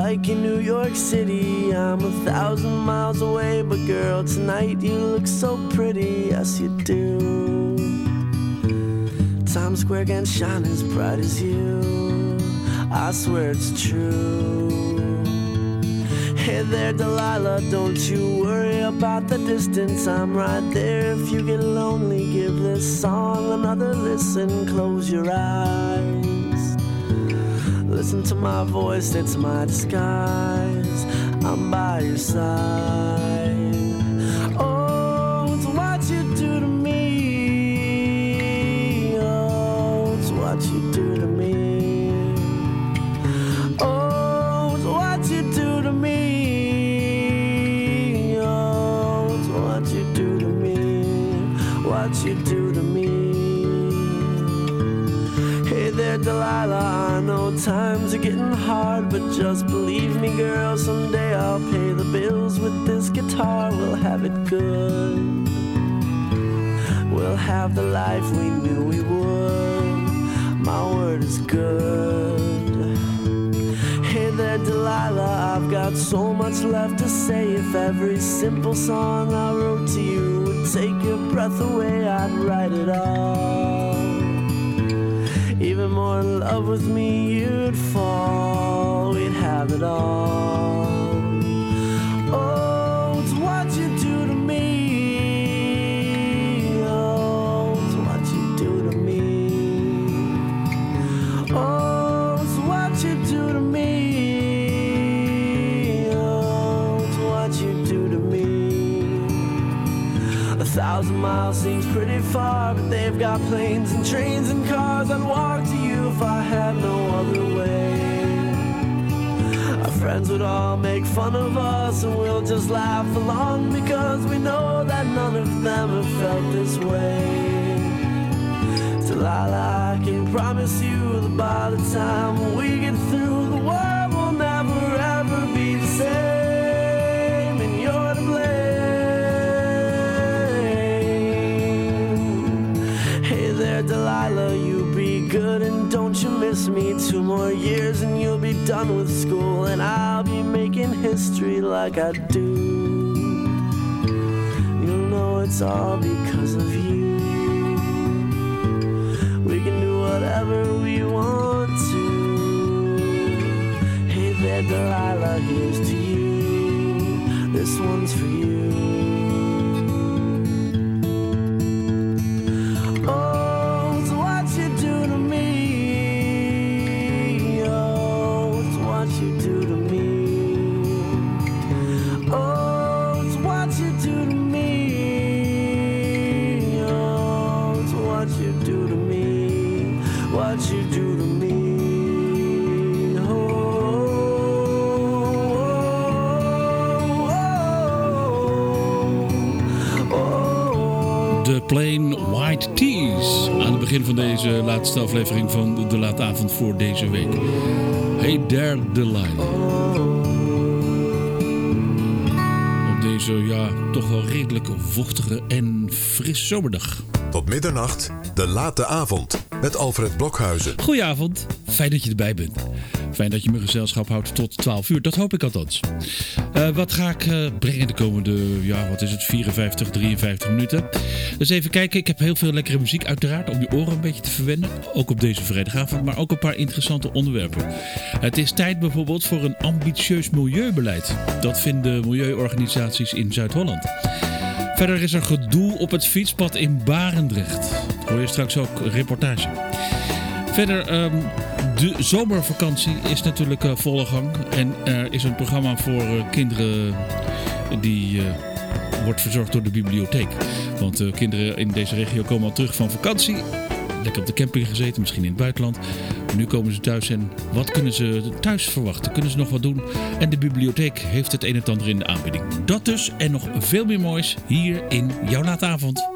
like in New York City. I'm 1,000 miles away, but girl, tonight you look so pretty. Yes, you do. Times Square can't shine as bright as you. I swear it's true. Hey there, Delilah, don't you worry about the distance. I'm right there if you get lonely. Give this song another listen. Close your eyes. Listen to my voice, it's my disguise. I'm by your side. Oh, it's what you do to me. Oh, it's what you do to me. Oh, it's what you do to me. Oh, it's what you do to me. What you do to me. Hey there, Delilah, I know times are getting hard, but just believe me, girl, someday I'll pay the bills with this guitar. We'll have it good. We'll have the life we knew we would. My word is good. Hey there, Delilah, I've got so much left to say. If every simple song I wrote to you would take your breath away, I'd write it all. Even more in love with me, you'd fall. We'd have it all. Oh, it's what you do to me. Oh, it's what you do to me. Oh, it's what you do to me. Oh, it's what you do to me. 1,000 miles seems pretty far, but they've got planes and trains and cars. I'd walk to you if I had no other way. Our friends would all make fun of us, and we'll just laugh along, because we know that none of them have felt this way. Delilah, I can promise you that by the time we get through, the world will never ever be the same, and you're to blame. Delilah, you be good and don't you miss me. 2 more years and you'll be done with school, and I'll be making history like I do. You'll know it's all because of you. We can do whatever we want to. Hey there, Delilah, here's to you. This one's for you. Plain White Tees aan het begin van deze laatste aflevering van de laatavond voor deze week. Hey there, Delilah. Op deze, ja, toch wel redelijk vochtige en fris zomerdag. Tot middernacht, de late avond met Alfred Blokhuizen. Goedenavond, fijn dat je erbij bent. Fijn dat je me gezelschap houdt tot 12 uur, dat hoop ik althans. Wat ga ik brengen de komende, 54, 53 minuten? Dus even kijken, ik heb heel veel lekkere muziek uiteraard om je oren een beetje te verwennen. Ook op deze vrijdagavond, maar ook een paar interessante onderwerpen. Het is tijd bijvoorbeeld voor een ambitieus milieubeleid. Dat vinden milieuorganisaties in Zuid-Holland. Verder is er gedoe op het fietspad in Barendrecht. Hoor je straks ook een reportage. Verder, de zomervakantie is natuurlijk volle gang. En er is een programma voor kinderen die wordt verzorgd door de bibliotheek. Want kinderen in deze regio komen al terug van vakantie. Lekker op de camping gezeten, misschien in het buitenland. Nu komen ze thuis en wat kunnen ze thuis verwachten? Kunnen ze nog wat doen? En de bibliotheek heeft het een en ander in de aanbieding. Dat dus en nog veel meer moois hier in jouw laatavond.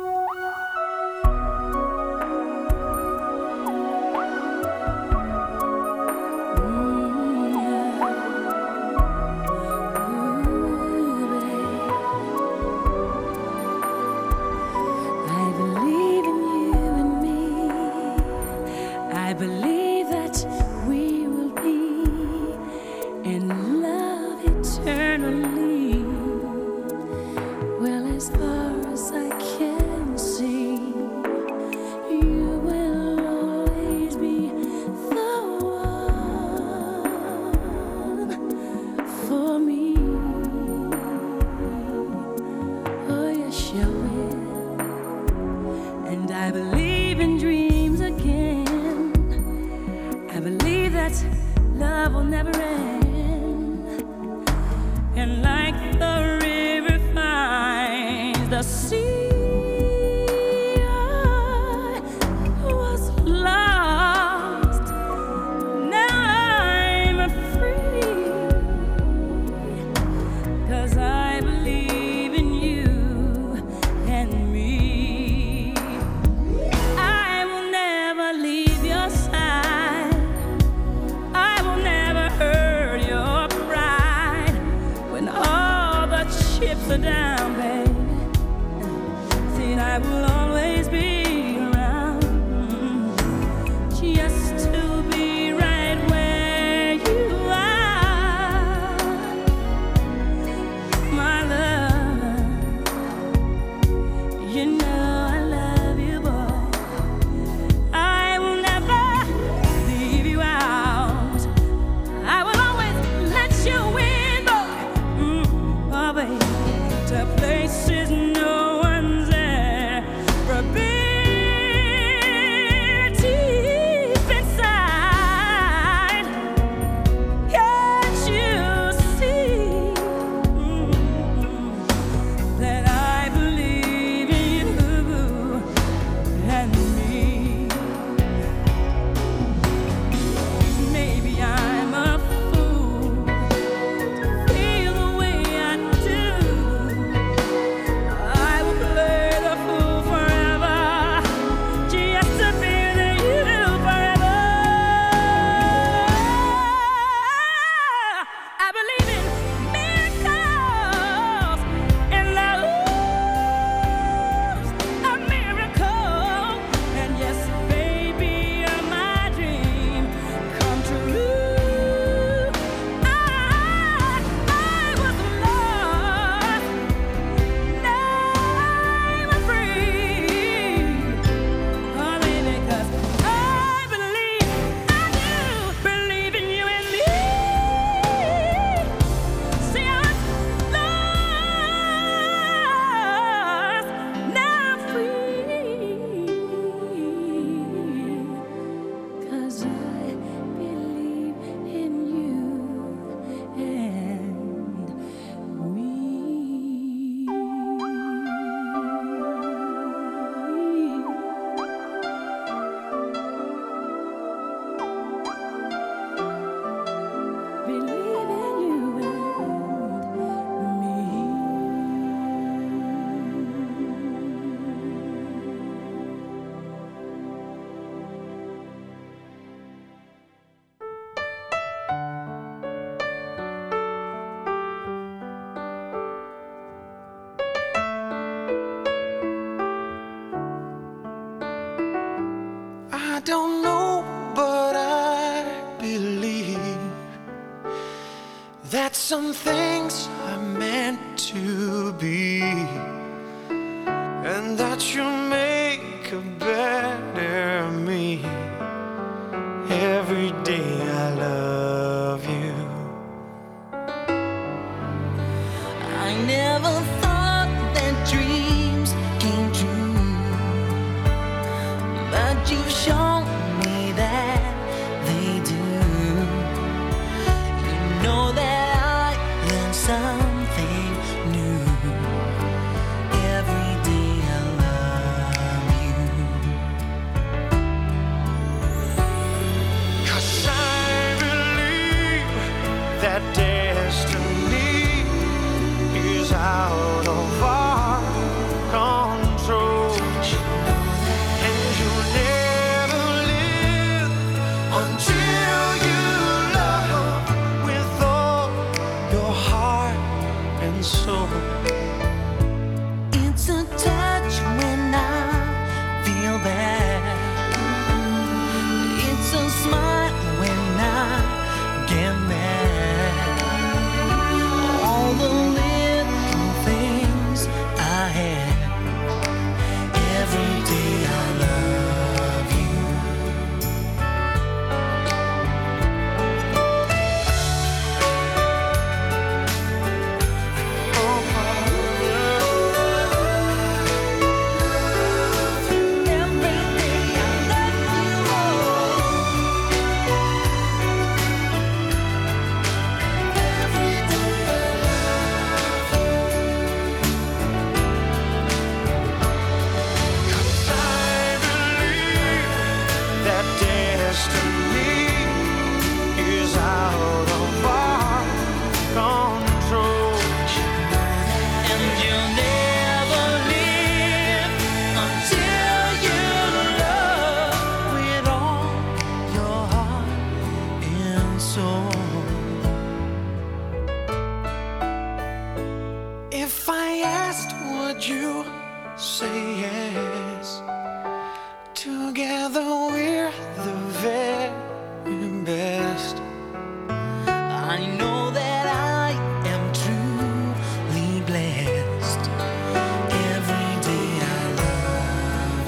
I believe that we will be in love. don't know, but I believe that some things are meant to be, and that you'll make a better me. Every day I love you. I never thought that dreams came true, but you've shown me that they do. You know that I learn something new. Every day I love you. If I asked, would you say yes? Together we're the very best. I know that I am truly blessed. Every day I love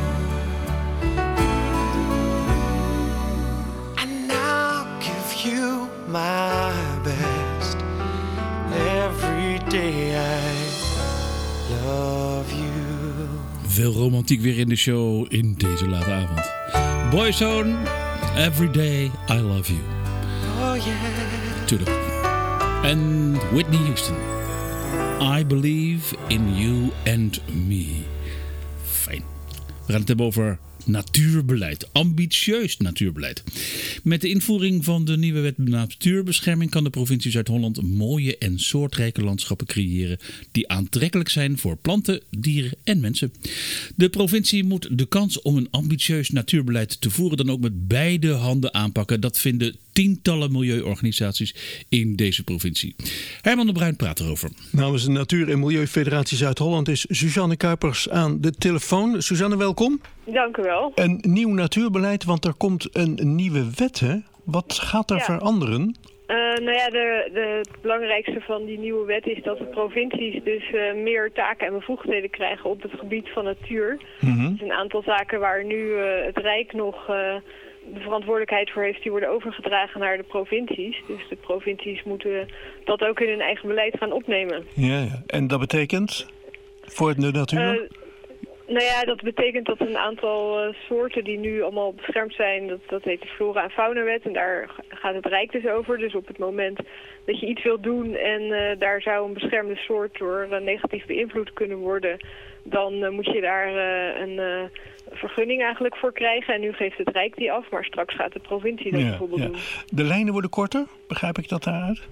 you. And I'll give you my best. Every day I love you. Veel romantiek weer in de show in deze late avond. Boyzone, Every Day I Love You. Oh yeah. Tuurlijk. En Whitney Houston. I Believe in You and Me. Fijn. We gaan het hebben over natuurbeleid. Ambitieus natuurbeleid. Met de invoering van de nieuwe wet natuurbescherming kan de provincie Zuid-Holland mooie en soortrijke landschappen creëren die aantrekkelijk zijn voor planten, dieren en mensen. De provincie moet de kans om een ambitieus natuurbeleid te voeren dan ook met beide handen aanpakken. Dat vinden tientallen milieuorganisaties in deze provincie. Herman de Bruin praat erover. Namens de Natuur- en Milieufederatie Zuid-Holland is Suzanne Kuipers aan de telefoon. Suzanne, welkom. Dank u wel. Een nieuw natuurbeleid, want er komt een nieuwe wet, hè? Wat gaat er veranderen? Het belangrijkste van die nieuwe wet is dat de provincies dus meer taken en bevoegdheden krijgen op het gebied van natuur. Dus een aantal zaken waar nu het Rijk nog de verantwoordelijkheid voor heeft, die worden overgedragen naar de provincies. Dus de provincies moeten dat ook in hun eigen beleid gaan opnemen. Ja. En dat betekent voor de natuur? Dat betekent dat een aantal soorten die nu allemaal beschermd zijn, dat heet de Flora- en Faunawet. En daar gaat het Rijk dus over. Dus op het moment dat je iets wilt doen en daar zou een beschermde soort door negatief beïnvloed kunnen worden, dan moet je daar een vergunning eigenlijk voor krijgen. En nu geeft het Rijk die af, maar straks gaat de provincie dat bijvoorbeeld doen. De lijnen worden korter, begrijp ik dat daaruit?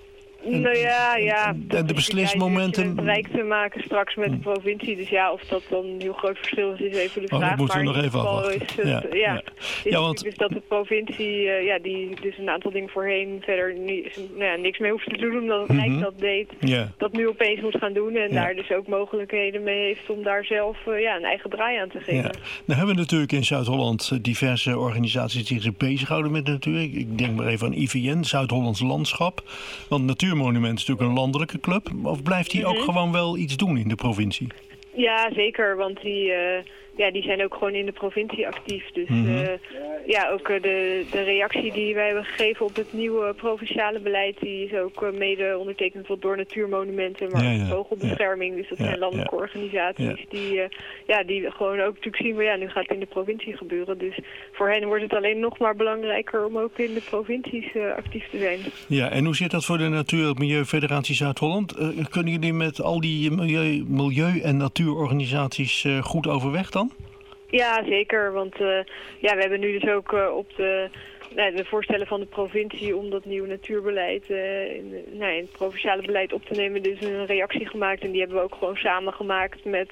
De beslismomenten. Het Rijk te maken straks met de provincie. Dus ja, of dat dan een heel groot verschil is even de vraag. Dat moeten we nog even afwachten. Dus dat de provincie, die dus een aantal dingen voorheen verder niks mee hoeft te doen, omdat het Rijk dat deed. Dat nu opeens moet gaan doen en daar dus ook mogelijkheden mee heeft om daar zelf een eigen draai aan te geven. Nou hebben we natuurlijk in Zuid-Holland diverse organisaties die zich bezighouden met de natuur. Ik denk maar even aan IVN, Zuid-Hollands Landschap. Want Natuurmonument is natuurlijk een landelijke club. Of blijft die ook gewoon wel iets doen in de provincie? Ja, zeker. Want die zijn ook gewoon in de provincie actief. Dus ook de reactie die wij hebben gegeven op het nieuwe provinciale beleid, die is ook mede ondertekend door natuurmonumenten, maar ook vogelbescherming. Dus dat zijn landelijke organisaties die gewoon ook natuurlijk zien van nu gaat het in de provincie gebeuren. Dus voor hen wordt het alleen nog maar belangrijker om ook in de provincies actief te zijn. Ja, en hoe zit dat voor de Natuur- en Milieufederatie Zuid-Holland? Kunnen jullie met al die milieu- en natuurorganisaties goed overweg dan? Ja, zeker. Want we hebben nu dus ook op de voorstellen van de provincie om dat nieuwe natuurbeleid in het provinciale beleid op te nemen, dus een reactie gemaakt. En die hebben we ook gewoon samen gemaakt met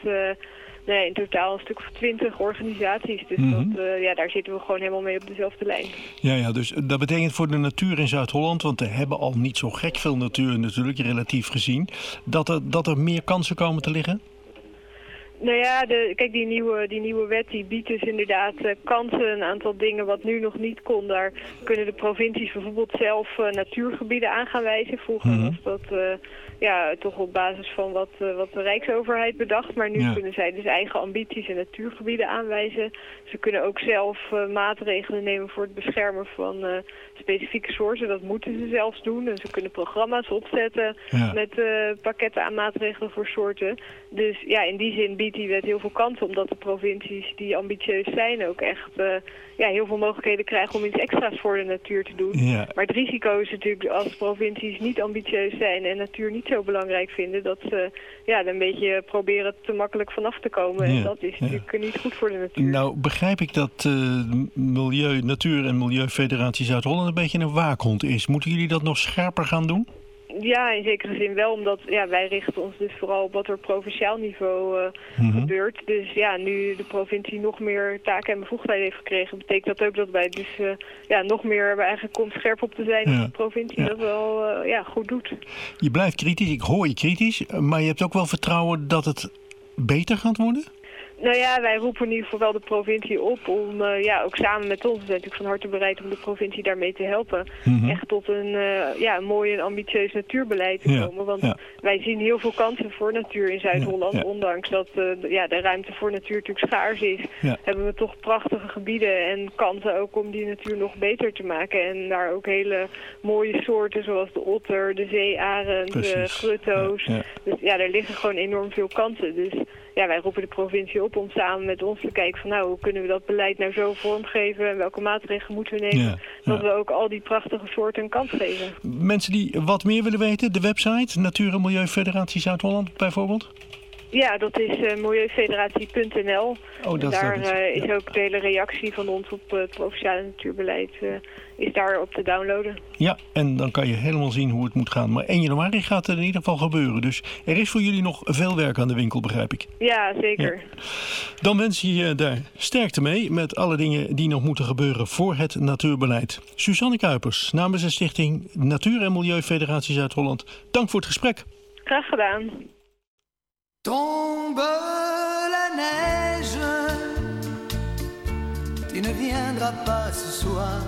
in totaal een stuk of 20 organisaties. Dus daar zitten we gewoon helemaal mee op dezelfde lijn. Ja, dus dat betekent voor de natuur in Zuid-Holland, want we hebben al niet zo gek veel natuur natuurlijk, relatief gezien, dat er meer kansen komen te liggen? Kijk, die nieuwe wet die biedt dus inderdaad kansen. Een aantal dingen wat nu nog niet kon. Daar kunnen de provincies bijvoorbeeld zelf natuurgebieden aan gaan wijzen. Vroeger was dat toch op basis van wat de Rijksoverheid bedacht. Maar nu kunnen zij dus eigen ambities en natuurgebieden aanwijzen. Ze kunnen ook zelf maatregelen nemen voor het beschermen van specifieke soorten. Dat moeten ze zelfs doen. En ze kunnen programma's opzetten met pakketten aan maatregelen voor soorten. Dus in die zin biedt die wet heel veel kansen, omdat de provincies die ambitieus zijn ook echt heel veel mogelijkheden krijgen om iets extra's voor de natuur te doen. Ja. Maar het risico is natuurlijk als provincies niet ambitieus zijn en natuur niet zo belangrijk vinden, dat ze er een beetje proberen te makkelijk vanaf te komen. En dat is natuurlijk niet goed voor de natuur. Nou begrijp ik dat Natuur- en Milieufederatie Zuid-Holland een beetje een waakhond is. Moeten jullie dat nog scherper gaan doen? Ja, in zekere zin wel, omdat wij richten ons dus vooral op wat er op provinciaal niveau gebeurt. Dus ja, nu de provincie nog meer taken en bevoegdheden heeft gekregen, betekent dat ook dat wij dus nog meer eigenlijk komt scherp op te zijn dat de provincie dat wel goed doet. Je blijft kritisch, ik hoor je kritisch, maar je hebt ook wel vertrouwen dat het beter gaat worden? Nou ja, wij roepen in ieder geval wel de provincie op om, ook samen met ons, we zijn natuurlijk van harte bereid om de provincie daarmee te helpen, echt tot een mooi en ambitieus natuurbeleid te komen. Want wij zien heel veel kansen voor natuur in Zuid-Holland, ondanks dat de ruimte voor natuur natuurlijk schaars is, hebben we toch prachtige gebieden en kansen ook om die natuur nog beter te maken. En daar ook hele mooie soorten zoals de otter, de zeearend, de grutto's. Dus ja, daar liggen gewoon enorm veel kansen. Dus ja, wij roepen de provincie op om samen met ons te kijken van hoe kunnen we dat beleid nou zo vormgeven en welke maatregelen moeten we nemen dat we ook al die prachtige soorten een kans geven. Mensen die wat meer willen weten, de website Natuur- en Milieufederatie Zuid-Holland bijvoorbeeld? Ja, dat is milieufederatie.nl. Daar is ook de hele reactie van ons op het provinciale natuurbeleid is daar op te downloaden. Ja, en dan kan je helemaal zien hoe het moet gaan. Maar 1 januari gaat het in ieder geval gebeuren. Dus er is voor jullie nog veel werk aan de winkel, begrijp ik. Ja, zeker. Ja. Dan wens je daar sterkte mee met alle dingen die nog moeten gebeuren voor het natuurbeleid. Suzanne Kuipers, namens de stichting Natuur- en Milieufederatie Zuid-Holland. Dank voor het gesprek. Graag gedaan. Tombe la neige, tu ne viendras pas ce soir.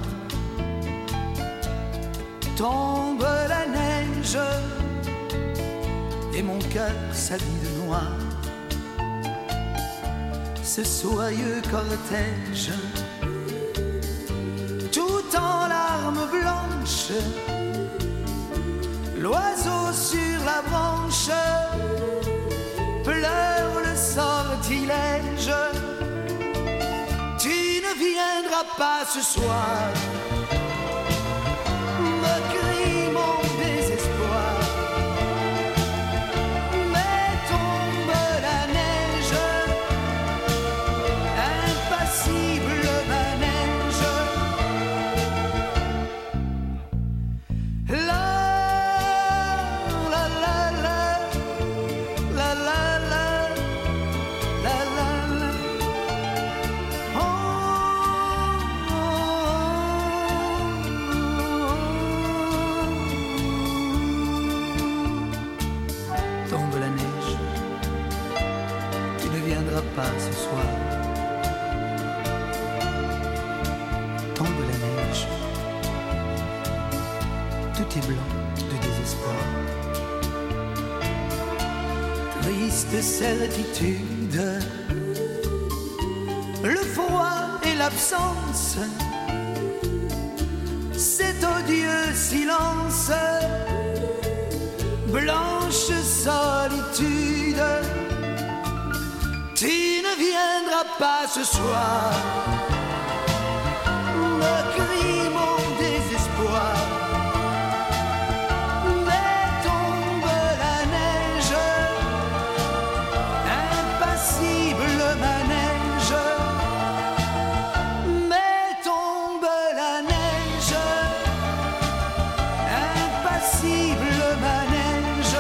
Tombe la neige, et mon cœur s'habille de noir. Ce soyeux cortège, tout en larmes blanches, l'oiseau sur la branche pleure le sortilège. Tu ne viendras pas ce soir, me crie mon désespoir. Mais tombe la neige, impassible manège. La la la la la la. Pas ce soir. Tombe la neige, tout est blanc de désespoir. Triste certitude, le froid et l'absence, cet odieux silence, blanche solitude. Tu ne viendras pas ce soir, me crie mon désespoir. Mais tombe la neige, impassible manège. Mais tombe la neige, impassible manège.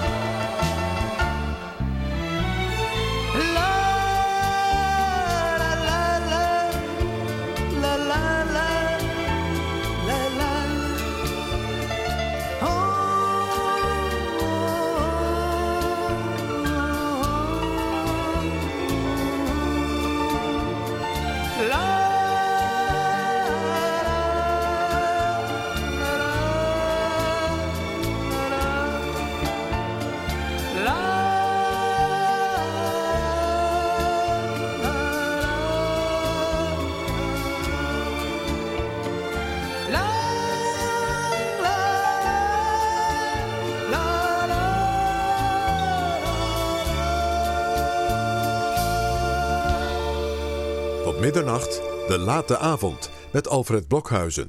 Tot middernacht, de late avond, met Alfred Blokhuizen.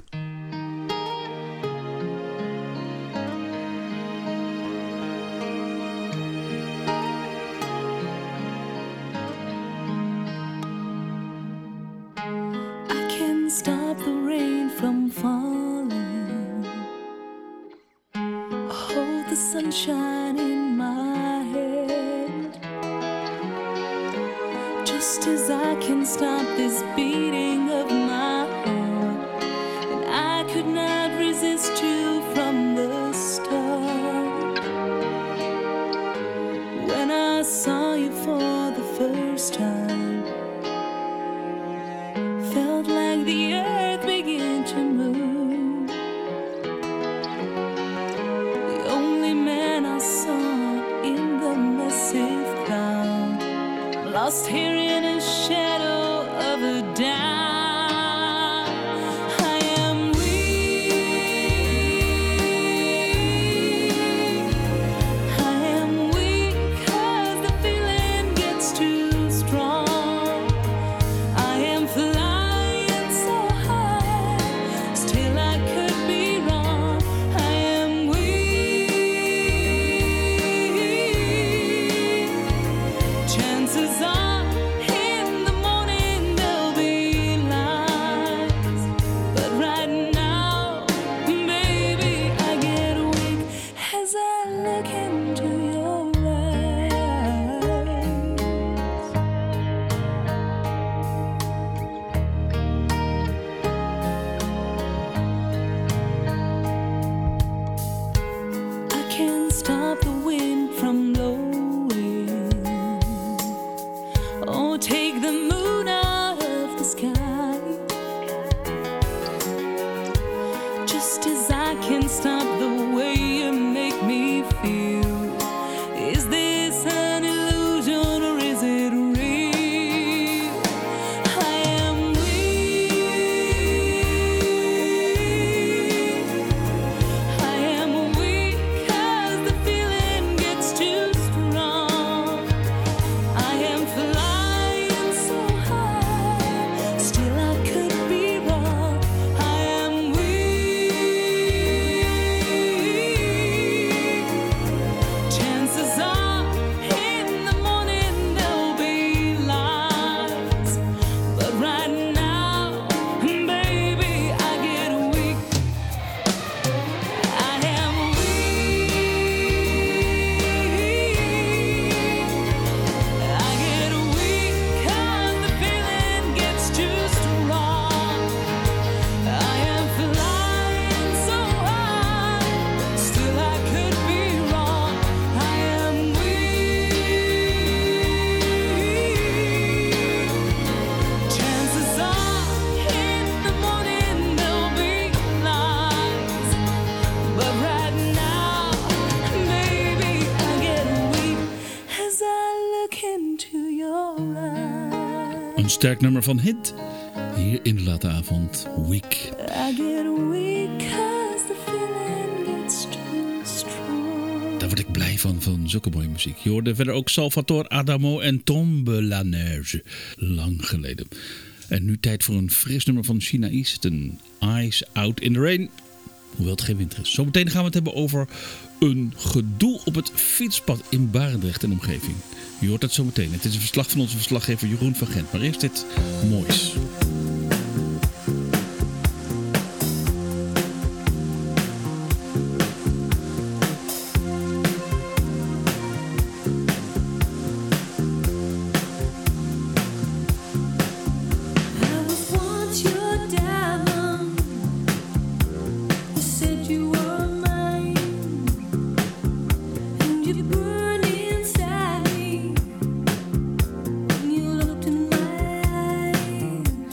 I can stop the rain from falling. Oh, Just as I can stop this beating of my heart, and I could not resist you from the start. When I saw you for the first time, felt like the earth began to move. The only man I saw in the massive crowd, lost here in a shadow of a doubt. I am weak 'cause the feeling gets too strong. I am flying so high, still I could be wrong. I am weak. Chances are in the morning there'll be lights, but right now, baby, I get weak as I look into your eyes. I can't stop the wind from blowing, or take the moon out of the sky. Just as I can stop the way you make me feel. Is this an illusion or is it real? I am weak 'cause the feeling gets too strong. I am flying so high, still I could be wrong. I am weak. Chances are in the morning there'll be lights, but right now, baby, I get weak. I am weak. I get weak 'cause the feeling gets too strong. I am flying so high, still I could be wrong. I am weak. Chances are in the morning there'll be lights, but right now, baby, I get weak as I look into your eyes. Een sterk nummer van Hit. Hier in de late avond. Weak. I get weak 'cause the feeling gets too strong. Daar word ik blij van zulke mooie muziek. Je hoorde verder ook Salvatore Adamo en Tombe la Neige. Lang geleden. En nu tijd voor een fris nummer van China Easton. Eyes Out in the Rain. Hoewel het geen winter is. Zometeen gaan we het hebben over een gedoe op het fietspad in Barendrecht en omgeving. Je hoort dat zometeen. Het is een verslag van onze verslaggever Jeroen van Gent. Maar eerst dit moois. I was once your diamond. You said you were mine, and you burned inside me when you looked in my eyes.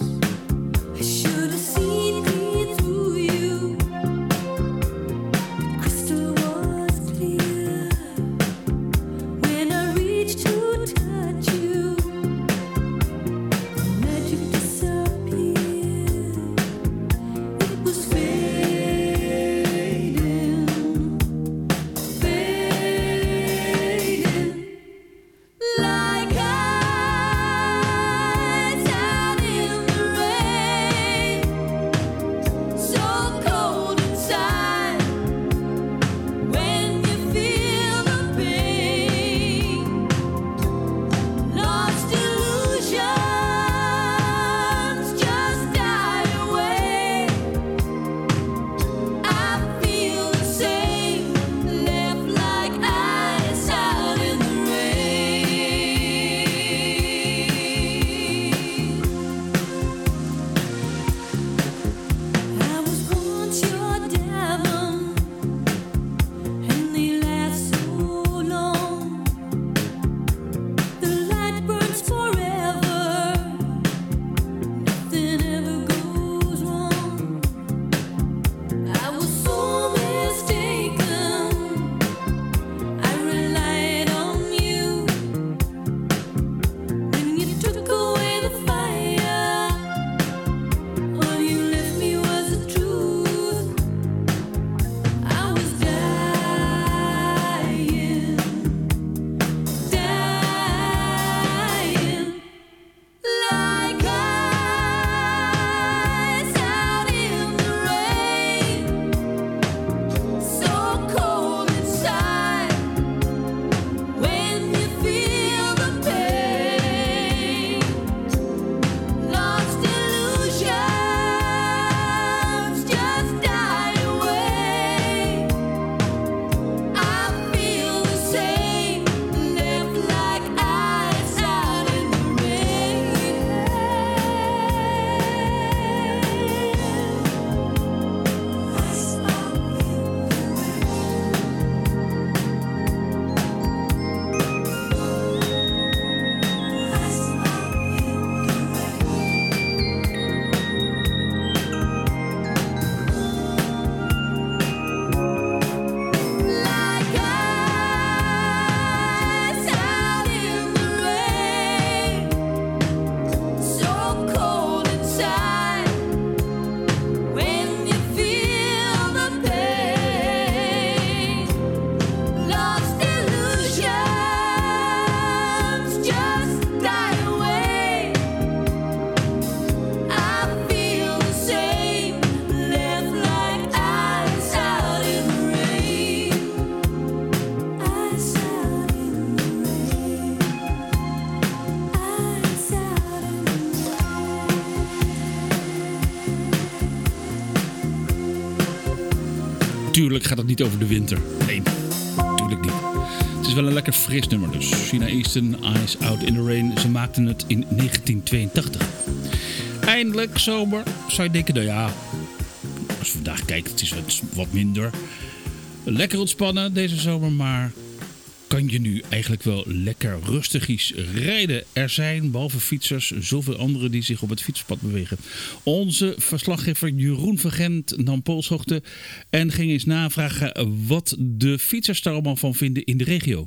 tuurlijk gaat het niet over de winter. Nee, tuurlijk niet. Het is wel een lekker fris nummer dus. China Eastern, Eyes Out in the Rain. Ze maakten het in 1982. Eindelijk zomer. Zou je denken, nou ja, als je vandaag kijkt, het is wat minder. Lekker ontspannen deze zomer, maar kan je nu eigenlijk wel lekker rustigjes rijden? Er zijn, behalve fietsers, zoveel anderen die zich op het fietspad bewegen. Onze verslaggever Jeroen van Gent nam polshoogte en ging eens navragen wat de fietsers er allemaal van vinden in de regio.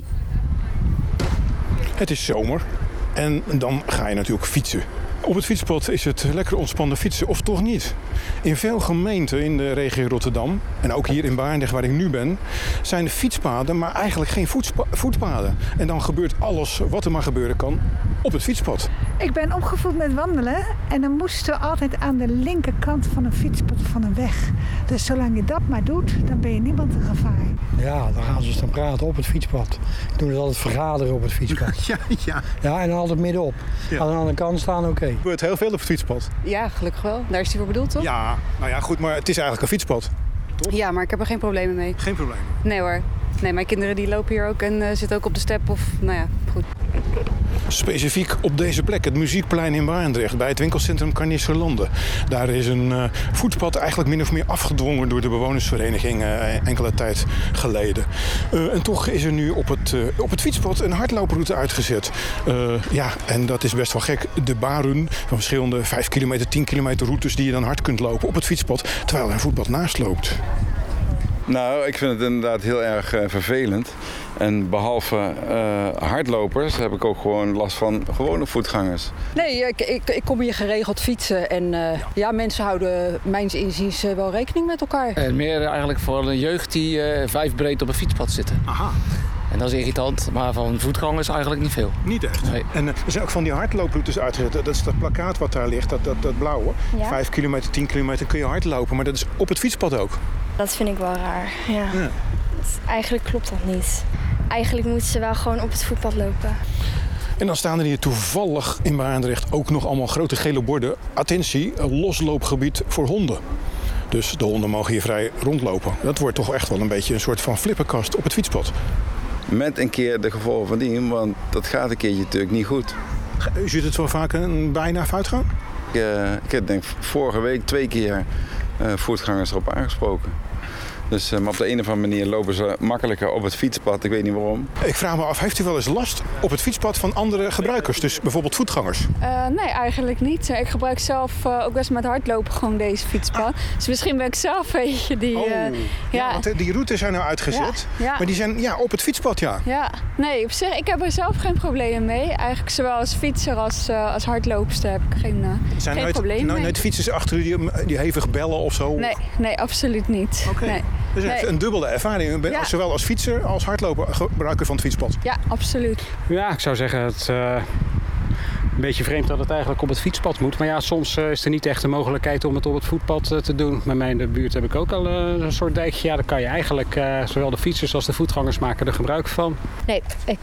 Het is zomer en dan ga je natuurlijk fietsen. Op het fietspad is het lekker ontspannen fietsen, of toch niet? In veel gemeenten in de regio Rotterdam, en ook hier in Barendrecht waar ik nu ben, zijn er fietspaden, maar eigenlijk geen voetpaden. En dan gebeurt alles wat er maar gebeuren kan op het fietspad. Ik ben opgevoed met wandelen en dan moesten we altijd aan de linkerkant van een fietspad van een weg. Dus zolang je dat maar doet, dan ben je niemand een gevaar. Ja, dan gaan ze staan praten op het fietspad. Ik doe dus altijd vergaderen op het fietspad. Ja, en dan altijd middenop. Ja. Aan de andere kant staan oké. Er gebeurt heel veel op het fietspad. Ja, gelukkig wel. Daar is hij voor bedoeld, toch? Ja, nou ja, goed, maar het is eigenlijk een fietspad. Toch? Ja, maar ik heb er geen problemen mee. Geen probleem? Nee hoor. Nee, mijn kinderen die lopen hier ook en zitten ook op de step of, nou ja, goed. Specifiek op deze plek, het Muziekplein in Barendrecht, bij het winkelcentrum Carnisserlande. Daar is een voetpad eigenlijk min of meer afgedwongen door de bewonersvereniging enkele tijd geleden. En toch is er nu op het fietspad een hardlooproute uitgezet. Ja, en dat is best wel gek. De barun van verschillende 5 kilometer, 10 kilometer routes die je dan hard kunt lopen op het fietspad, terwijl er een voetpad naast loopt. Nou, ik vind het inderdaad heel erg vervelend. En behalve hardlopers heb ik ook gewoon last van gewone voetgangers. Nee, ik kom hier geregeld fietsen en ja, mensen houden mijns inziens wel rekening met elkaar. Meer eigenlijk voor een jeugd die 5 breed op een fietspad zitten. Aha. En dat is irritant, maar van voetgangers eigenlijk niet veel. Niet echt? Nee. En er zijn ook van die hardlooproutes uitgezet. Dat is dat plakkaat wat daar ligt, dat blauwe. Ja. 5 kilometer, 10 kilometer kun je hardlopen, maar dat is op het fietspad ook. Dat vind ik wel raar, ja. Eigenlijk klopt dat niet. Eigenlijk moeten ze wel gewoon op het voetpad lopen. En dan staan er hier toevallig in Barendrecht ook nog allemaal grote gele borden. Attentie, losloopgebied voor honden. Dus de honden mogen hier vrij rondlopen. Dat wordt toch echt wel een beetje een soort van flipperkast op het fietspad. Met een keer de gevolgen van dien, want dat gaat een keertje natuurlijk niet goed. U ziet het wel vaak een bijna foutgang? Ik heb denk vorige week 2 keer voetgangers erop aangesproken. Dus, maar op de een of andere manier lopen ze makkelijker op het fietspad. Ik weet niet waarom. Ik vraag me af, heeft u wel eens last op het fietspad van andere gebruikers? Dus bijvoorbeeld voetgangers? Nee, eigenlijk niet. Ik gebruik zelf ook best met hardlopen gewoon deze fietspad. Dus misschien ben ik zelf die... ja, want die routes zijn nou uitgezet. Ja. Maar die zijn op het fietspad, ja. Ja, nee, op zich, ik heb er zelf geen problemen mee. Eigenlijk zowel als fietser als hardloopster heb ik geen probleem mee. Nooit fietsers achter u die hevig bellen of zo? Nee, absoluut niet. Okay. Nee. Dus het is een dubbele ervaring. U bent zowel als fietser als hardloper gebruiker van het fietspad. Ja, absoluut. Ja, ik zou zeggen het een beetje vreemd dat het eigenlijk op het fietspad moet. Maar ja, soms is er niet echt de mogelijkheid om het op het voetpad te doen. Bij mij in de buurt heb ik ook al een soort dijkje. Ja, daar kan je eigenlijk zowel de fietsers als de voetgangers maken er gebruik van. Nee, ik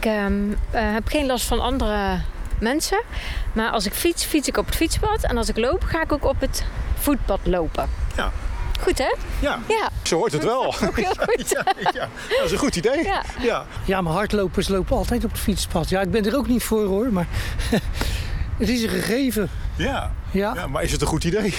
heb geen last van andere mensen. Maar als ik fiets, fiets ik op het fietspad. En als ik loop, ga ik ook op het voetpad lopen. Ja. Goed, hè? Ja, zo hoort het wel. Heel goed. Ja, dat is een goed idee. Ja, maar hardlopers lopen altijd op het fietspad. Ja, ik ben er ook niet voor hoor, maar het is een gegeven. Ja, maar is het een goed idee?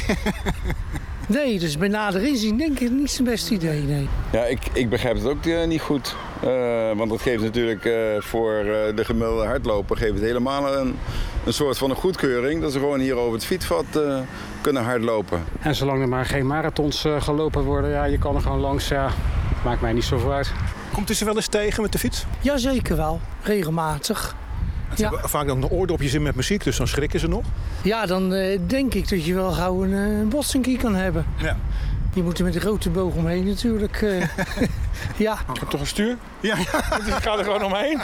Nee, dus bij nader inzien denk ik niet zijn beste idee, nee. Ja, ik begrijp het ook niet goed. Want dat geeft natuurlijk voor de gemiddelde hardloper geeft het helemaal een soort van een goedkeuring. Dat ze gewoon hier over het fietspad kunnen hardlopen. En zolang er maar geen marathons gelopen worden, ja, je kan er gewoon langs. Ja, maakt mij niet zoveel uit. Komt u ze wel eens tegen met de fiets? Jazeker wel, regelmatig. Ze hebben vaak ook nog oordopjes in met muziek, dus dan schrikken ze nog. Ja, dan denk ik dat je wel gauw een botsingkie kan hebben. Ja. Je moet er met een grote boog omheen natuurlijk. Ja. Ik heb toch een stuur? Ja. Dus ik ga er gewoon omheen.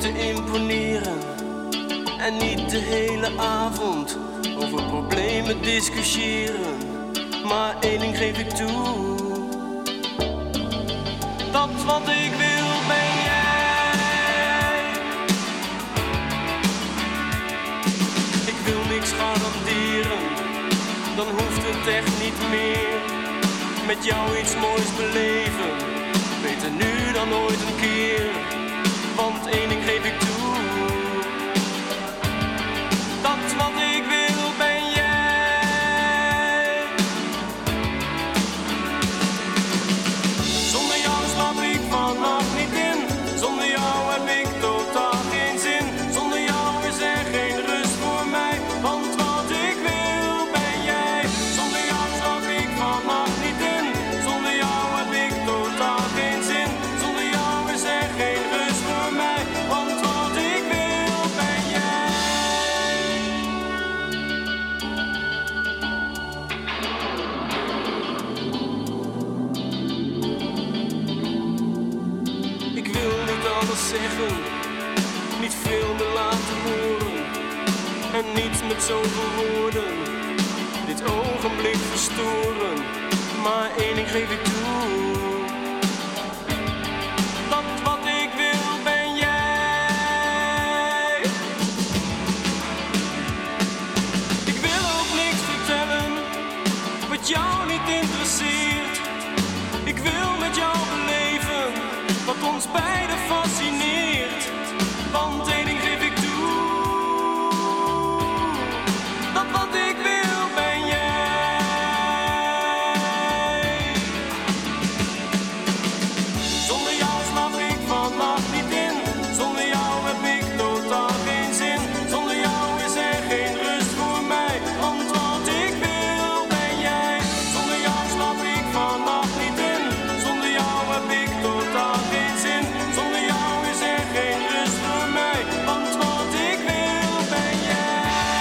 te imponeren en niet de hele avond over problemen discussiëren. Maar één ding geef ik toe, dat wat ik wil ben jij. Ik wil niks garanderen, dan hoeft het echt niet meer. Met jou iets moois beleven, beter nu dan ooit een keer. Want één ding geef ik toe, dat wat ik wil ben jij. Zonder jou slaap ik vannacht niet in, zonder jou heb ik totaal geen zin. Zonder jou is er geen rust voor mij, want wat ik wil ben jij. Zonder jou slaap ik vannacht niet in, zonder jou heb ik totaal geen zin. Zonder jou is er geen rust voor mij, want wat ik wil ben jij. Ik wil niet alles zeggen, niet veel meer laten horen en niet met zoveel woorden dit ogenblik verstoren. Maar één ding geef ik toe, dat wat ik wil ben jij. Ik wil ook niks vertellen wat jou niet interesseert. Ik wil met jou beleven wat ons beiden fascineert. Want één ding geef ik toe, dat wat ik wil ben jij. Zonder jou slaap ik vannacht niet in, zonder jou heb ik totaal geen zin. Zonder jou is er geen rust voor mij, want wat ik wil ben jij. Zonder jou slaap ik vannacht niet in, zonder jou heb ik totaal geen zin. Zonder jou is er geen rust voor mij, want wat ik wil ben jij.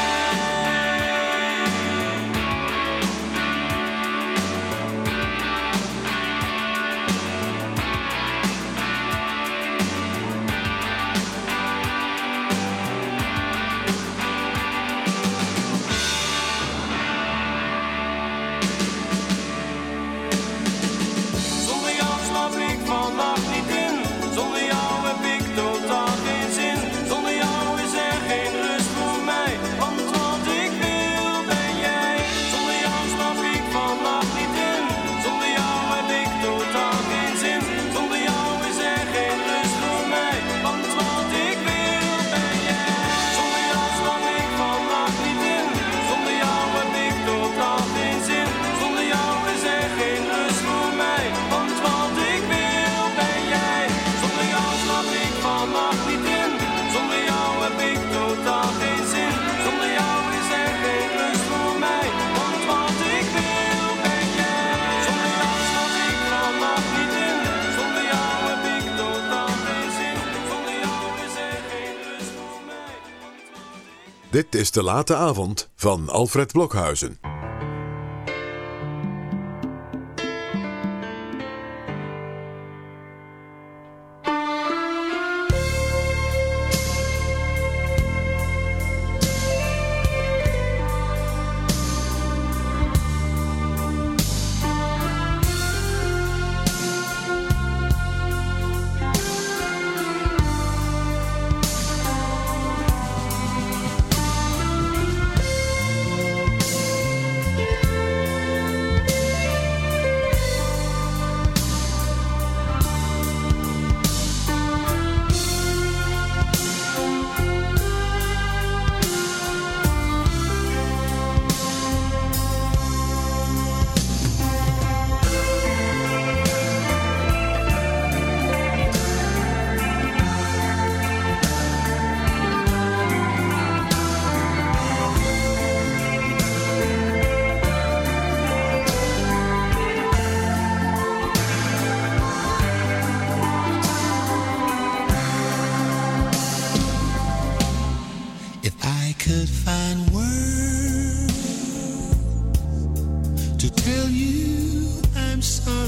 Zonder jou slaap ik vannacht niet in, zonder jou heb ik totaal geen zin. Zonder jou is er geen rust voor mij, want wat ik wil ben jij. Zonder jou slaap ik vannacht niet in, zonder jou heb ik totaal geen zin. Zonder jou is er geen rust voor mij, want wat ik wil ben jij. Zonder jou slaap ik vannacht niet in, zonder jou heb ik totaal geen zin. Zonder jou is er geen rust voor mij, want wat ik wil ben jij. Zonder jou slaap ik vannacht niet in, zonder jou heb ik totaal geen zin. Zonder jou is er geen rust voor mij, want wat ik wil ben jij. Zonder jou slaap ik vannacht niet in, zonder jou heb ik totaal geen zin. Zonder jou is er geen rust voor mij. Dit is De Late Avond van Alfred Blokhuizen.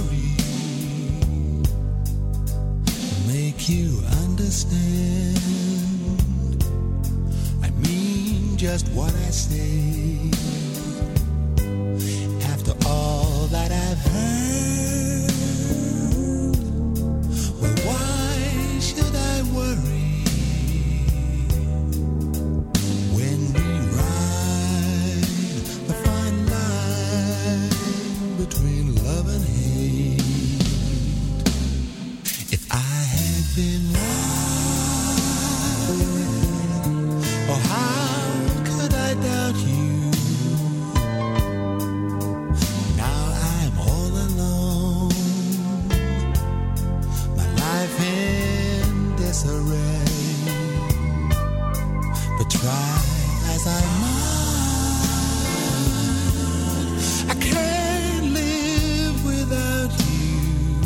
make you understand. just what I say. After all that I've heard, well, why should I worry when we ride the fine line between love and hate? If I had been right, oh, how could I doubt you? Now I'm all alone, my life in disarray. But try as I might, I can't live without you.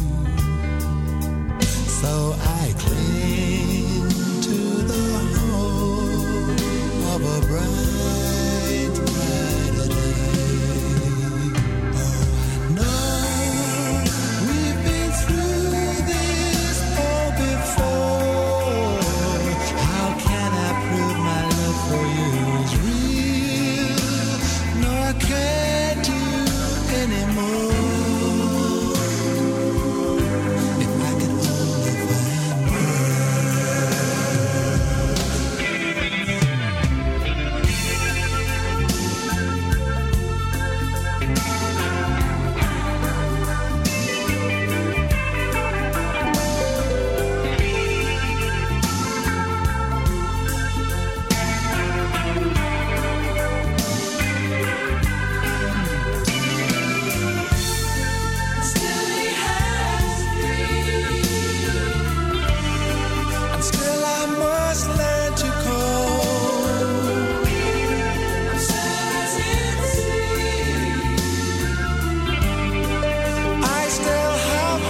So I cling to the hope of a bright, brighter day. Oh, I know we've been through this all before. How can I prove my love for you is real? No, I can't do anymore. If I could only find and still I must learn to cope. I'm sad at sea. I still have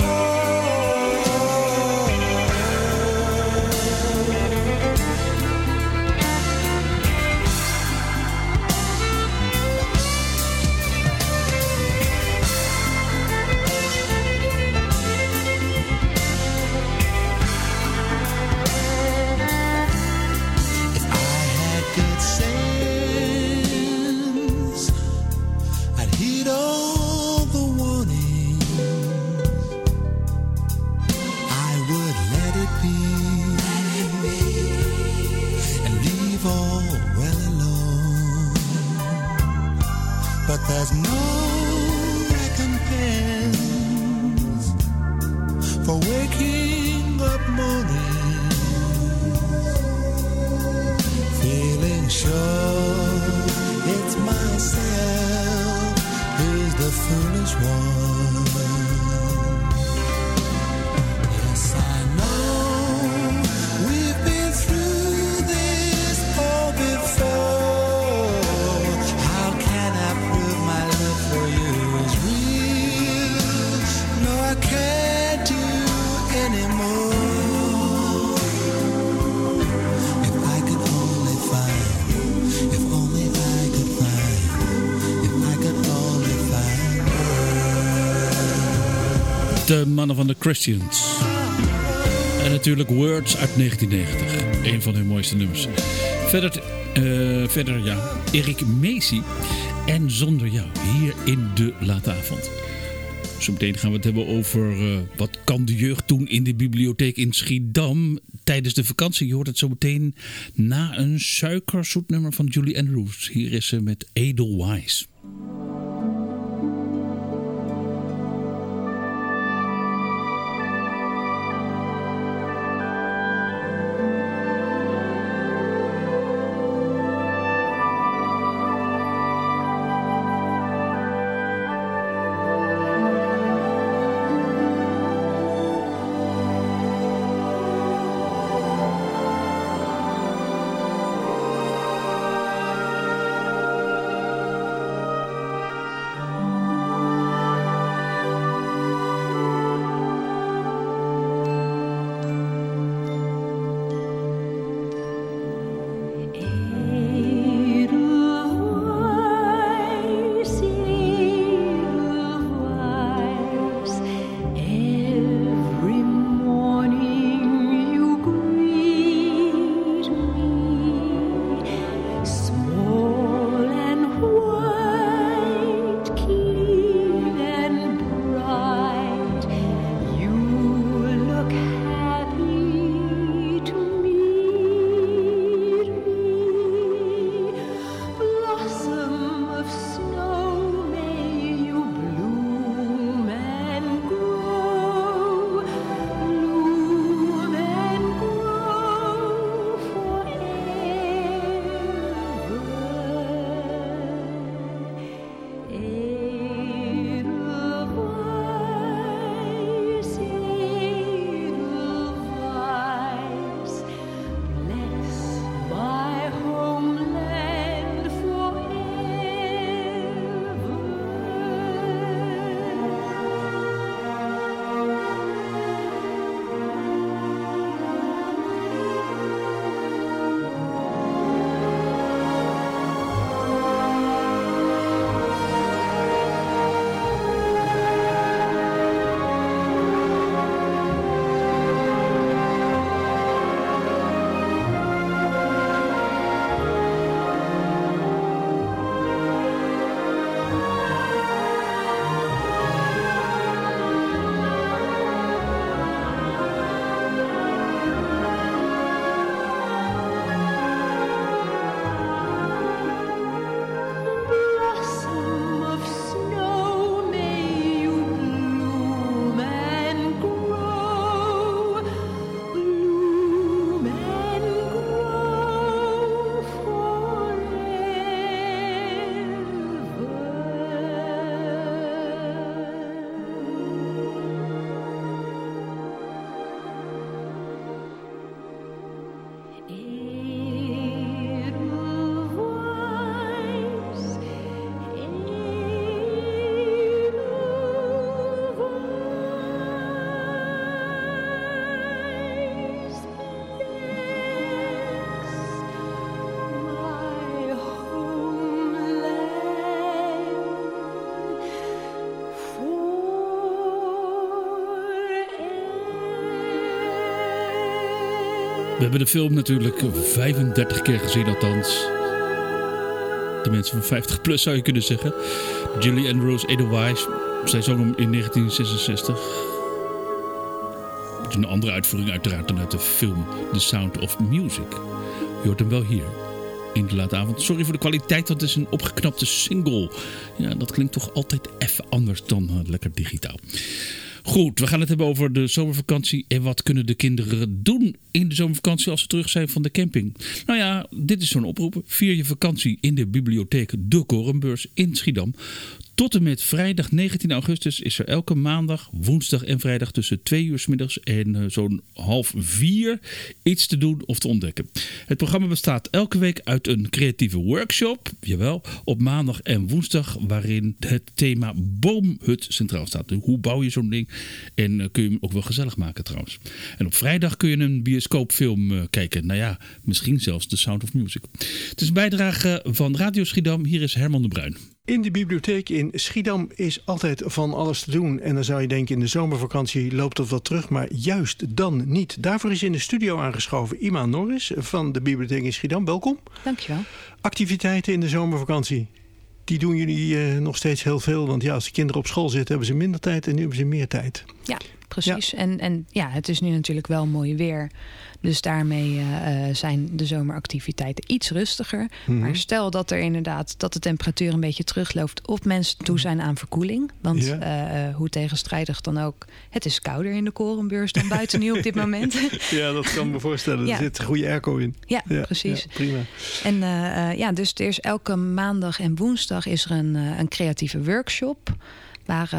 If I had good sense, I'd heed all the warnings. I would let it be, and leave all well alone. But there's no recompense for waking up moaning, feeling sure it's myself who's the foolish one. Yes, I know we've been through this all before. How can I prove my love for you is real? No, I can't do anymore. If I could only find, if only I could find, if I could only find De mannen van de Christians. En natuurlijk Words uit 1990. Een van hun mooiste nummers. Verder ja, Erik Macy en Zonder Jou. Hier in de late avond. Zometeen gaan we het hebben over wat kan de jeugd doen in de bibliotheek in Schiedam tijdens de vakantie. Je hoort het zometeen na een suikerzoet nummer van Julie Andrews. Hier is ze met Edelweiss. We hebben de film natuurlijk 35 keer gezien althans. De mensen van 50 plus zou je kunnen zeggen. Julie Andrews, Edelweiss. Zij zong hem in 1966. Een andere uitvoering uiteraard dan uit de film The Sound of Music. Je hoort hem wel hier. In de late avond. Sorry voor de kwaliteit, want het is een opgeknapte single. Ja, dat klinkt toch altijd even anders dan lekker digitaal. Goed, we gaan het hebben over de zomervakantie. En wat kunnen de kinderen doen in de zomervakantie als ze terug zijn van de camping? Nou ja, dit is zo'n oproep. Vier je vakantie in de bibliotheek De Korenbeurs in Schiedam. Tot en met vrijdag 19 augustus is er elke maandag, woensdag en vrijdag tussen 2 uur 's middags en zo'n 3:30 iets te doen of te ontdekken. Het programma bestaat elke week uit een creatieve workshop, jawel, op maandag en woensdag, waarin het thema boomhut centraal staat. Hoe bouw je zo'n ding en kun je hem ook wel gezellig maken trouwens. En op vrijdag kun je een bioscoopfilm kijken. Nou ja, misschien zelfs The Sound of Music. Het is een bijdrage van Radio Schiedam. Hier is Herman de Bruin. In de bibliotheek in Schiedam is altijd van alles te doen. En dan zou je denken, in de zomervakantie loopt dat wat terug. Maar juist dan niet. Daarvoor is in de studio aangeschoven Ima Norris van de bibliotheek in Schiedam. Welkom. Dankjewel. Activiteiten in de zomervakantie. Die doen jullie nog steeds heel veel. Want ja, als de kinderen op school zitten, hebben ze minder tijd. En nu hebben ze meer tijd. Ja, precies. Ja. En ja, het is nu natuurlijk wel mooi weer. Dus daarmee zijn de zomeractiviteiten iets rustiger. Mm-hmm. Maar stel dat er inderdaad dat de temperatuur een beetje terugloopt, of mensen toe zijn aan verkoeling. Want hoe tegenstrijdig dan ook, het is kouder in de Korenbeurs dan buiten nu op dit moment. Ja, dat kan me voorstellen. Er zit goede airco in. Ja, precies. Ja, prima. En dus er is elke maandag en woensdag is er een creatieve workshop. Waar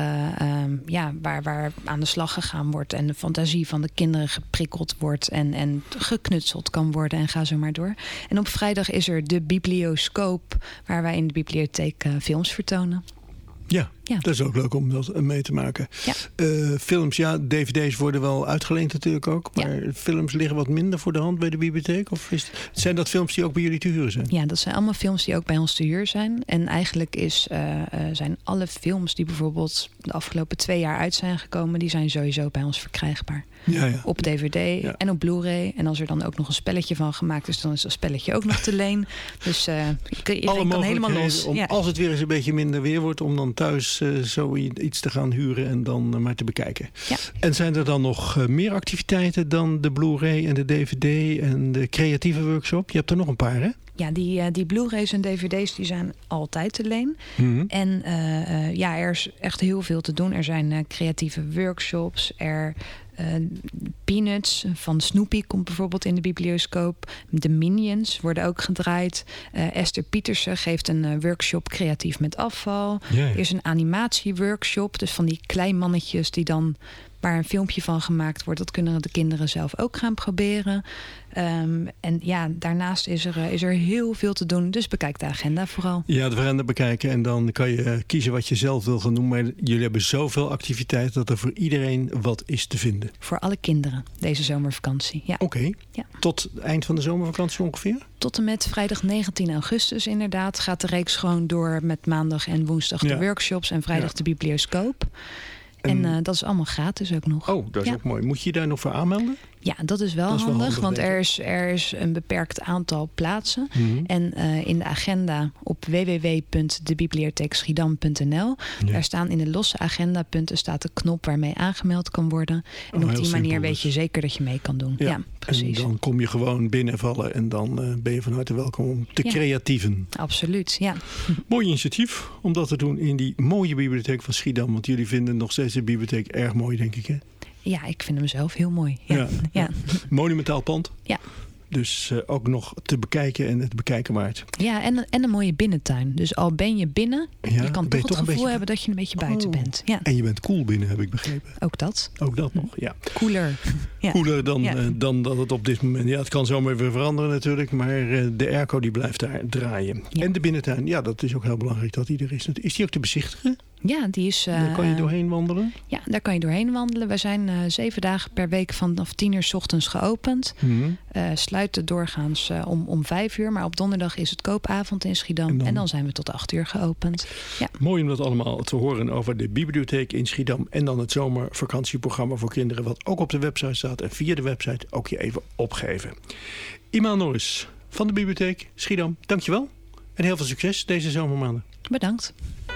aan de slag gegaan wordt en de fantasie van de kinderen geprikkeld wordt en geknutseld kan worden en ga zo maar door. En op vrijdag is er de biblioscoop, waar wij in de bibliotheek films vertonen. Ja, dat is ook leuk om dat mee te maken. Ja. Films, dvd's worden wel uitgeleend natuurlijk ook. Maar films liggen wat minder voor de hand bij de bibliotheek? Of zijn dat films die ook bij jullie te huren zijn? Ja, dat zijn allemaal films die ook bij ons te huur zijn. En eigenlijk zijn alle films die bijvoorbeeld de afgelopen 2 jaar uit zijn gekomen, die zijn sowieso bij ons verkrijgbaar. Ja. Op DVD en op Blu-ray. En als er dan ook nog een spelletje van gemaakt is, dan is dat spelletje ook nog te leen. Dus iedereen kan helemaal los. Als het weer eens een beetje minder weer wordt, om dan thuis zoiets te gaan huren en dan maar te bekijken. Ja. En zijn er dan nog meer activiteiten dan de Blu-ray en de DVD en de creatieve workshop? Je hebt er nog een paar, hè? Ja, die Blu-rays en dvd's die zijn altijd te leen. Mm-hmm. En er is echt heel veel te doen. Er zijn creatieve workshops. Peanuts van Snoopy komt bijvoorbeeld in de biblioscoop. De Minions worden ook gedraaid. Esther Pietersen geeft een workshop creatief met afval. Yeah. Er is een animatieworkshop. Dus van die kleinmannetjes die dan, waar een filmpje van gemaakt wordt, dat kunnen de kinderen zelf ook gaan proberen. Daarnaast is er heel veel te doen. Dus bekijk de agenda vooral. Ja, de agenda bekijken en dan kan je kiezen wat je zelf wil gaan doen. Maar jullie hebben zoveel activiteiten dat er voor iedereen wat is te vinden. Voor alle kinderen deze zomervakantie, ja. Oké. Ja. Tot het eind van de zomervakantie ongeveer? Tot en met vrijdag 19 augustus inderdaad gaat de reeks gewoon door met maandag en woensdag de workshops en vrijdag de biblioscoop. En dat is allemaal gratis ook nog. Oh, dat is ook mooi. Moet je je daar nog voor aanmelden? Ja, dat is wel handig, want er is een beperkt aantal plaatsen. Mm-hmm. En in de agenda op www.debibliotheekschiedam.nl... daar staan in de losse agendapunten staat de knop waarmee aangemeld kan worden. En op die manier weet je zeker dat je mee kan doen. Ja, precies. En dan kom je gewoon binnenvallen en dan ben je van harte welkom om te creatieven. Absoluut, ja. Mooi initiatief om dat te doen in die mooie bibliotheek van Schiedam. Want jullie vinden nog steeds de bibliotheek erg mooi, denk ik, hè? Ja, ik vind hem zelf heel mooi. Ja. Monumentaal pand. Ja. Dus ook nog te bekijken en het bekijken waard. Ja, en een mooie binnentuin. Dus al ben je binnen, je kan toch het gevoel hebben dat je een beetje buiten bent. Ja. En je bent cool binnen, heb ik begrepen. Ook dat. Ook dat nog, ja. Cooler. Ja. Cooler dan dat het op dit moment. Ja, het kan zomaar weer veranderen natuurlijk. Maar de airco die blijft daar draaien. Ja. En de binnentuin, ja, dat is ook heel belangrijk dat die er is. Is die ook te bezichtigen? Ja, die is... Daar kan je doorheen wandelen? Ja, daar kan je doorheen wandelen. We zijn 7 dagen per week vanaf 10:00 's ochtends geopend. Sluiten doorgaans om 5:00. Maar op donderdag is het koopavond in Schiedam. En dan zijn we tot 8:00 geopend. Ja. Mooi om dat allemaal te horen over de bibliotheek in Schiedam. En dan het zomervakantieprogramma voor kinderen. Wat ook op de website staat. En via de website ook je even opgeven. Imaan Norris van de bibliotheek Schiedam. Dankjewel. En heel veel succes deze zomermaanden. Bedankt.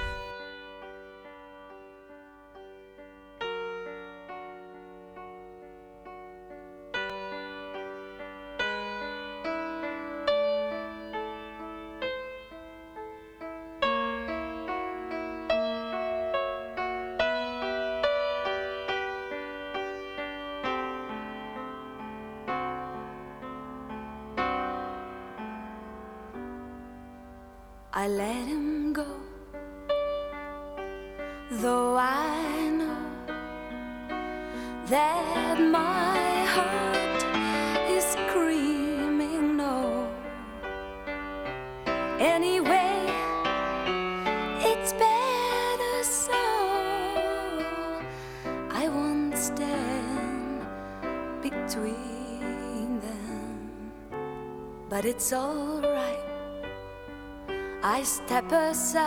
I let him go, though I know that my heart is screaming no. Anyway, it's better so. I won't stand between them, but it's all right. I step aside,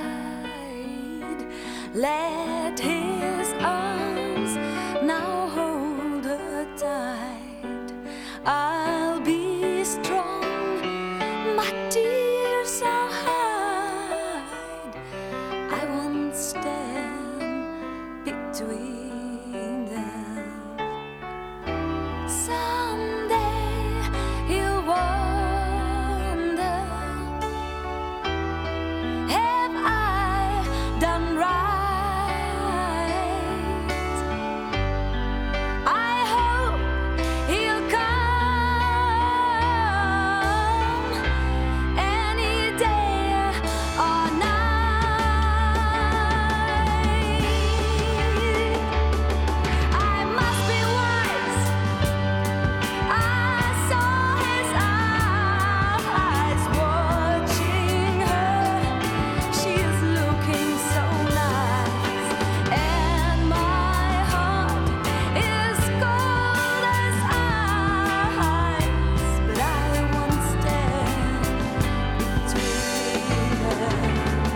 let his arms now hold her tight. I'll be strong, my tears I'll hide. I won't stand between them. Someday he'll wonder, done right. I hope he'll come any day or night. I must be wise. I saw his eyes watching her. She is looking so nice, and my heart is cold as ice, but I won't stand between them.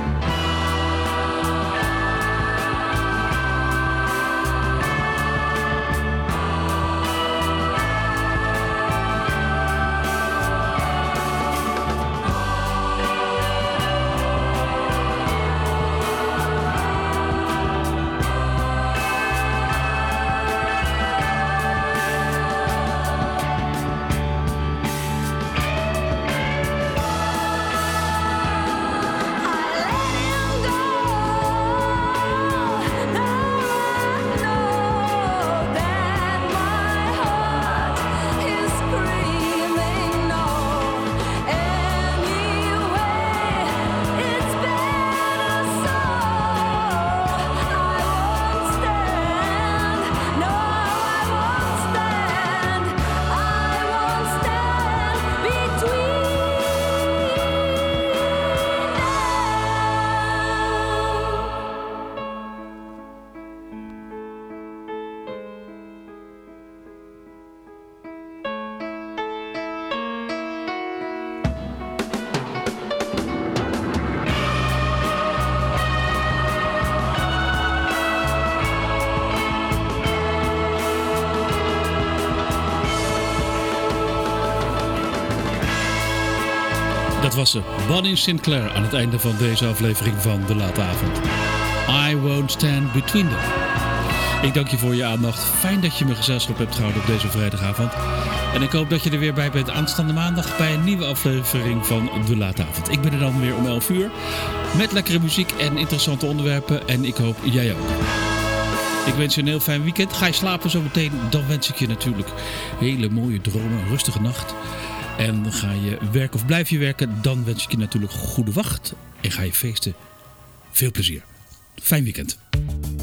Dat was ze, Bonnie Sinclair, aan het einde van deze aflevering van De Late Avond. I won't stand between them. Ik dank je voor je aandacht. Fijn dat je me gezelschap hebt gehouden op deze vrijdagavond. En ik hoop dat je er weer bij bent aanstaande maandag bij een nieuwe aflevering van De Late Avond. Ik ben er dan weer om 11 uur met lekkere muziek en interessante onderwerpen. En ik hoop jij ook. Ik wens je een heel fijn weekend. Ga je slapen zo meteen, dan wens ik je natuurlijk hele mooie dromen, een rustige nacht. En ga je werken of blijf je werken, dan wens ik je natuurlijk goede wacht. En ga je feesten. Veel plezier. Fijn weekend.